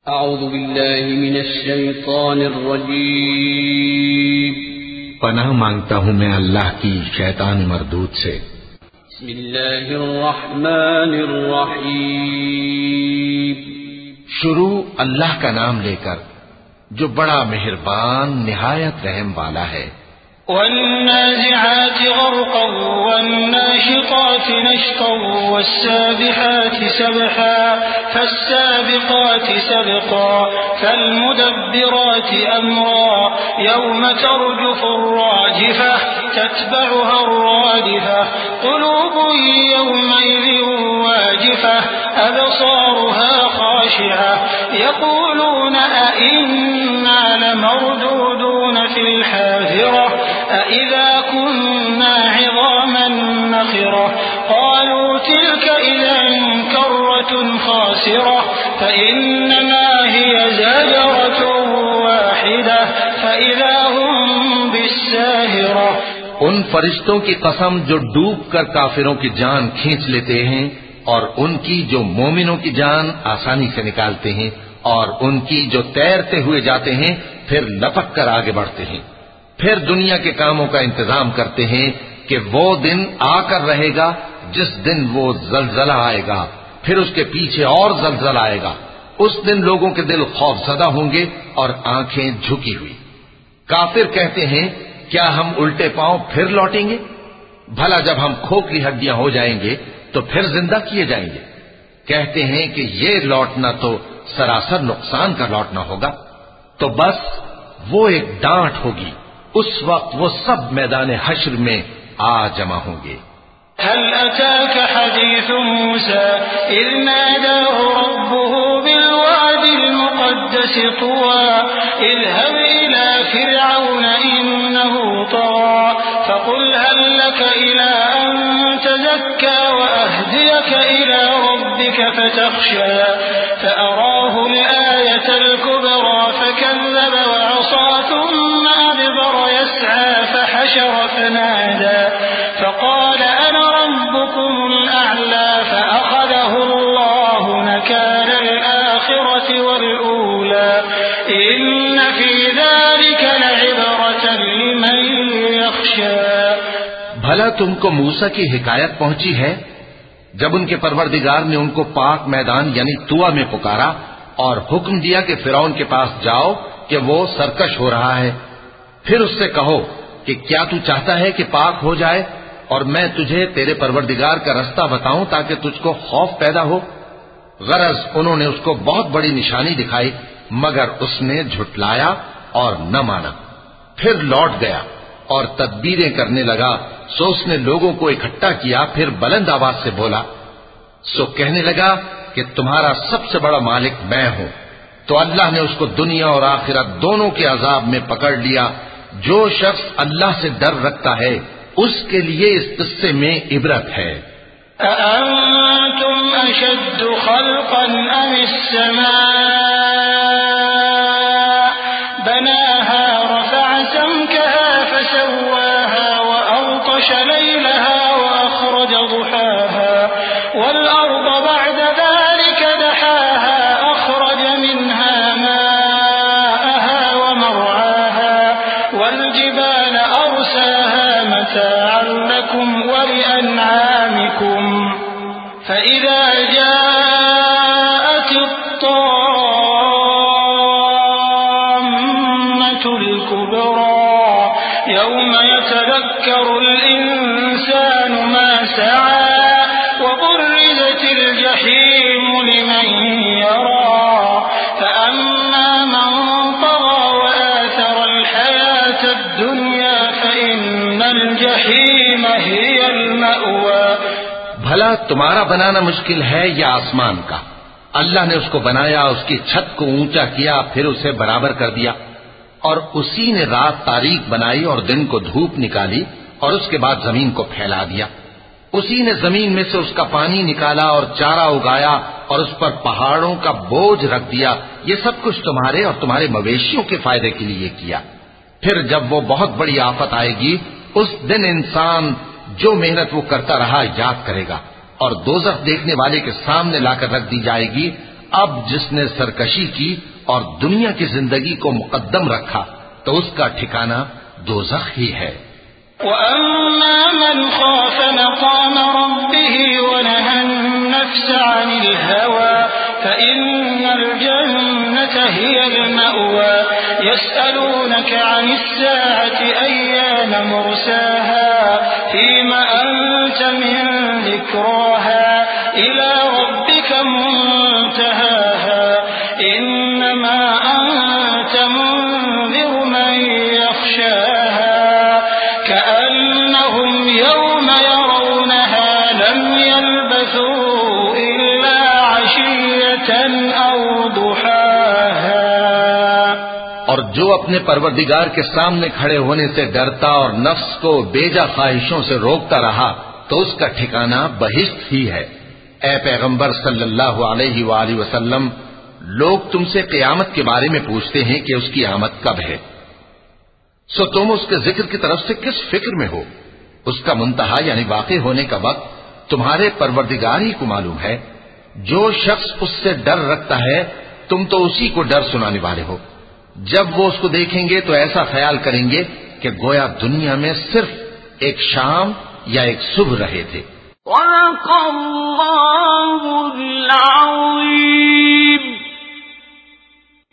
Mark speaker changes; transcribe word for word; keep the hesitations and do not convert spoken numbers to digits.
Speaker 1: اعوذ باللہ من الشیطان الرجیم
Speaker 2: پناہ مانگتا ہوں میں اللہ کی شیطان مردود سے۔
Speaker 1: بسم اللہ الرحمن الرحیم
Speaker 2: شروع اللہ کا نام لے کر جو بڑا مہربان نہایت رحم والا ہے۔
Speaker 3: والنازعات غرقا والناشطات نشطا والسابحات سبحا فالسابقات سبقا فالمدبرات أمرا يوم ترجف الراجفة تتبعها الرادفة قلوب يومئذ واجفة أبصارها خاشعة يقولون أئنا لمردودون في الحافرة أإذا كنا عظاما نخرة قالوا تلك إذا كرة خاسرة فإنما هي زجرة واحدة فإذا هم بالساهرة۔
Speaker 2: ان فرشتوں کی قسم جو ڈوب کر کافروں کی جان کھینچ لیتے ہیں اور ان کی جو مومنوں کی جان آسانی سے نکالتے ہیں اور ان کی جو تیرتے ہوئے جاتے ہیں پھر لپک کر آگے بڑھتے ہیں، پھر دنیا کے کاموں کا انتظام کرتے ہیں کہ وہ دن آ کر رہے گا جس دن وہ زلزلہ آئے گا، پھر اس کے پیچھے اور زلزلہ آئے گا۔ اس دن لوگوں کے دل خوف زدہ ہوں گے اور آنکھیں جھکی ہوئی۔ کافر کہتے ہیں کیا ہم الٹے پاؤں پھر لوٹیں گے؟ بھلا جب ہم کھوکھلی ہڈیاں ہو جائیں گے تو پھر زندہ کیے جائیں گے؟ کہتے ہیں کہ یہ لوٹنا تو سراسر نقصان کا لوٹنا ہوگا۔ تو بس وہ ایک ڈانٹ ہوگی، اس وقت وہ سب میدان حشر میں آ جمع ہوں گے۔
Speaker 3: هل أتاك حديث موسى إذ ناداه ربه بالواد المقدس طوى اذهب إلى فرعون إنه طغى فقل هل لك إلى أن تزكى وأهديك إلى ربك فتخشى فأراه الآية الكبرى فكذب وعصى ثم أدبر يسعى فحشر فنادى فقال أنا ربكم الأعلى فأخذه الله نكال الآخرة والأولى إن في ذلك لعبرة لمن يخشى۔
Speaker 2: بھلا تم کو موسیٰ کی حکایت پہنچی ہے جب ان کے پروردگار نے ان کو پاک میدان یعنی طویٰ میں پکارا اور حکم دیا کہ فرعون کے پاس جاؤ کہ وہ سرکش ہو رہا ہے، پھر اس سے کہو کہ کیا تو چاہتا ہے کہ پاک ہو جائے اور میں تجھے تیرے پروردگار کا رستہ بتاؤں تاکہ تجھ کو خوف پیدا ہو؟ غرض انہوں نے اس کو بہت بڑی نشانی دکھائی مگر اس نے جھٹلایا اور نہ مانا، پھر لوٹ گیا اور تدبیریں کرنے لگا۔ سو اس نے لوگوں کو اکٹھا کیا، پھر بلند آواز سے بولا، سو کہنے لگا کہ تمہارا سب سے بڑا مالک میں ہوں۔ تو اللہ نے اس کو دنیا اور آخرت دونوں کے عذاب میں پکڑ لیا۔ جو شخص اللہ سے ڈر رکھتا ہے اس کے لیے اس قصے میں عبرت ہے۔
Speaker 3: أأنتم أشد خلقا أم السماء بناها رفع سمكها فسواها وأغطش ليلها وأخرج ضحاها والأرض بعد ذلك دحاها أخرج منها ماءها ومرعاها والجبال أرساها متاعا لكم ولأنعامكم فإذا جاءت الطامة الكبرى يوم يتذكر الإنسان ما سعى وبرزت الجحيم لمن يرى فأما من طغى وآثر الحياة الدنيا فإن الجحيم هي المأوى۔
Speaker 2: بھلا تمہارا بنانا مشکل ہے یا آسمان کا؟ اللہ نے اس کو بنایا، اس کی چھت کو اونچا کیا، پھر اسے برابر کر دیا، اور اسی نے رات تاریک بنائی اور دن کو دھوپ نکالی اور اس کے بعد زمین کو پھیلا دیا۔ اسی نے زمین میں سے اس کا پانی نکالا اور چارہ اگایا اور اس پر پہاڑوں کا بوجھ رکھ دیا۔ یہ سب کچھ تمہارے اور تمہارے مویشیوں کے فائدے کے لیے کیا۔ پھر جب وہ بہت بڑی آفت آئے گی اس دن انسان جو محنت وہ کرتا رہا یاد کرے گا، اور دوزخ دیکھنے والے کے سامنے لا کر رکھ دی جائے گی، اب جس نے سرکشی کی اور دنیا کی زندگی کو مقدم رکھا تو اس کا ٹھکانہ دوزخ ہی ہے۔
Speaker 3: وَأَمَّا مَنْ خَافَ مَقَامَ رَبِّهِ وَنَهَى النَّفْسَ عَنِ الْهَوَى فَإِنَّ الْجَنَّةَ هِيَ الْمَأْوَى يَسْأَلُونَكَ عَنِ السَّاعَةِ أَيَّانَ مُرْسَاهَا فِيمَ أَنْتَ مِنْ ذِكْرَاهَا إِلَى رَبِّكَ مُنْتَهَاهَا إِنَّمَا أَنْتَ مُنْذِرُ مَنْ يَخْشَاهَا كأنهم يوم يرونها لم يلبثوا إلا عشية أو ضحاها۔
Speaker 2: اور جو اپنے پروردگار کے سامنے کھڑے ہونے سے ڈرتا اور نفس کو بیجا خواہشوں سے روکتا رہا تو اس کا ٹھکانہ بہشت ہی ہے۔ اے پیغمبر صلی اللہ علیہ وآلہ وسلم، لوگ تم سے قیامت کے بارے میں پوچھتے ہیں کہ اس کی آمد کب ہے، سو تم اس کے ذکر کی طرف سے کس فکر میں ہو؟ اس کا منتہا یعنی واقع ہونے کا وقت تمہارے پروردگار ہی کو معلوم ہے۔ جو شخص اس سے ڈر رکھتا ہے تم تو اسی کو ڈر سنانے والے ہو۔ جب وہ اس کو دیکھیں گے تو ایسا خیال کریں گے کہ گویا دنیا میں صرف ایک شام یا ایک صبح رہے تھے۔
Speaker 4: وَلَقَ اللَّهُ الْعَظِيمُ۔